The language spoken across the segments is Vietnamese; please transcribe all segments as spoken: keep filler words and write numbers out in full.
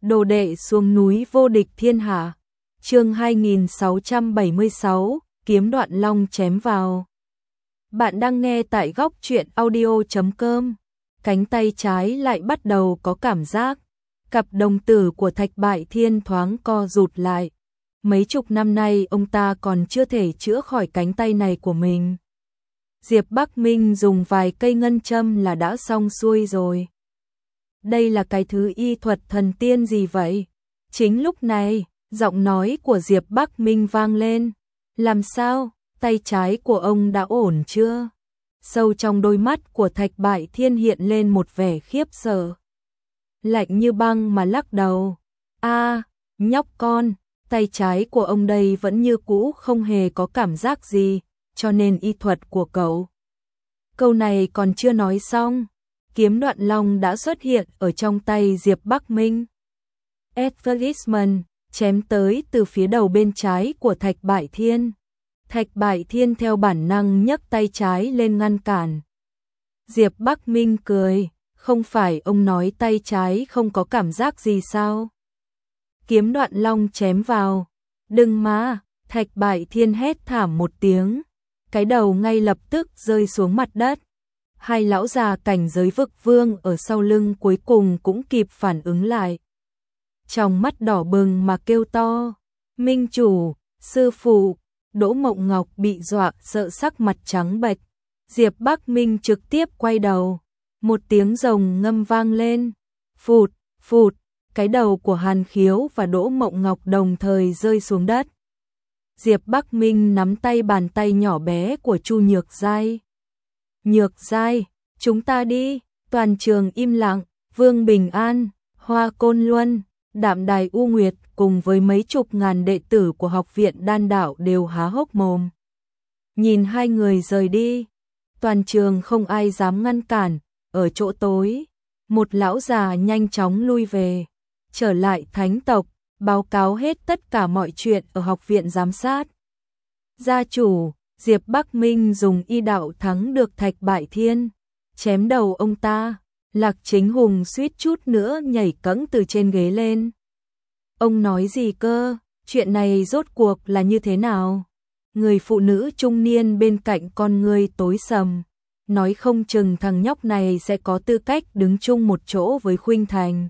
Đồ đệ xuống núi vô địch thiên hạ. Chương hai nghìn sáu trăm bảy mươi sáu, kiếm đoạn long chém vào. Bạn đang nghe tại góc truyện audio chấm com. Cánh tay trái lại bắt đầu có cảm giác. Cặp đồng tử của Thạch Bại Thiên thoáng co rụt lại. Mấy chục năm nay ông ta còn chưa thể chữa khỏi cánh tay này của mình. Diệp Bắc Minh dùng vài cây ngân châm là đã xong xuôi rồi. Đây là cái thứ y thuật thần tiên gì vậy? Chính lúc này, giọng nói của Diệp Bắc Minh vang lên. Làm sao? Tay trái của ông đã ổn chưa? Sâu trong đôi mắt của Thạch Bại Thiên hiện lên một vẻ khiếp sợ. Lạnh như băng mà lắc đầu. A, nhóc con, tay trái của ông đây vẫn như cũ không hề có cảm giác gì, cho nên y thuật của cậu. Câu này còn chưa nói xong. Kiếm đoạn long đã xuất hiện ở trong tay Diệp Bắc Minh. Advertisement, chém tới từ phía đầu bên trái của Thạch Bại Thiên. Thạch Bại Thiên theo bản năng nhấc tay trái lên ngăn cản. Diệp Bắc Minh cười, không phải ông nói tay trái không có cảm giác gì sao? Kiếm đoạn long chém vào. Đừng mà, Thạch Bại Thiên hét thảm một tiếng. Cái đầu ngay lập tức rơi xuống mặt đất. Hai lão già cảnh giới vực vương ở sau lưng cuối cùng cũng kịp phản ứng lại. Trong mắt đỏ bừng mà kêu to. Minh chủ, sư phụ. Đỗ Mộng Ngọc bị dọa sợ sắc mặt trắng bệch. Diệp Bắc Minh trực tiếp quay đầu. Một tiếng rồng ngâm vang lên. Phụt, phụt, cái đầu của Hàn Khiếu và Đỗ Mộng Ngọc đồng thời rơi xuống đất. Diệp Bắc Minh nắm tay bàn tay nhỏ bé của Chu Nhược Giai. Nhược Giai, chúng ta đi. Toàn trường im lặng. Vương Bình An, Hoa Côn Luân, Đạm Đài U Nguyệt cùng với mấy chục ngàn đệ tử của học viện Đan Đạo đều há hốc mồm. Nhìn hai người rời đi, toàn trường không ai dám ngăn cản. Ở chỗ tối, một lão già nhanh chóng lui về, trở lại thánh tộc, báo cáo hết tất cả mọi chuyện ở học viện giám sát. Gia chủ, Diệp Bắc Minh dùng y đạo thắng được Thạch Bại Thiên, chém đầu ông ta. Lạc Chính Hùng suýt chút nữa nhảy cẫng từ trên ghế lên. Ông nói gì cơ? Chuyện này rốt cuộc là như thế nào? Người phụ nữ trung niên bên cạnh con ngươi tối sầm, nói không chừng thằng nhóc này sẽ có tư cách đứng chung một chỗ với Khuynh Thành.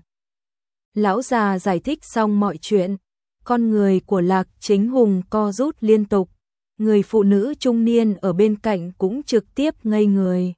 Lão già giải thích xong mọi chuyện, con người của Lạc Chính Hùng co rút liên tục. Người phụ nữ trung niên ở bên cạnh cũng trực tiếp ngây người.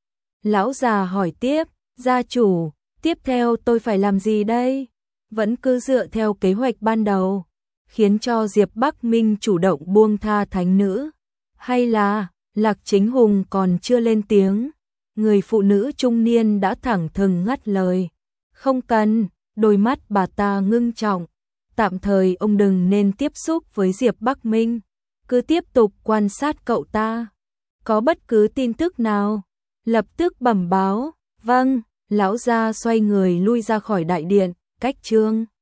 Lão già hỏi tiếp, gia chủ, tiếp theo tôi phải làm gì đây? Vẫn cứ dựa theo kế hoạch ban đầu, khiến cho Diệp Bắc Minh chủ động buông tha thánh nữ. Hay là, Lạc Chính Hùng còn chưa lên tiếng, người phụ nữ trung niên đã thẳng thừng ngắt lời. Không cần, đôi mắt bà ta ngưng trọng. Tạm thời ông đừng nên tiếp xúc với Diệp Bắc Minh, cứ tiếp tục quan sát cậu ta. Có bất cứ tin tức nào, lập tức bẩm báo. Vâng, lão gia xoay người lui ra khỏi đại điện, cách trương.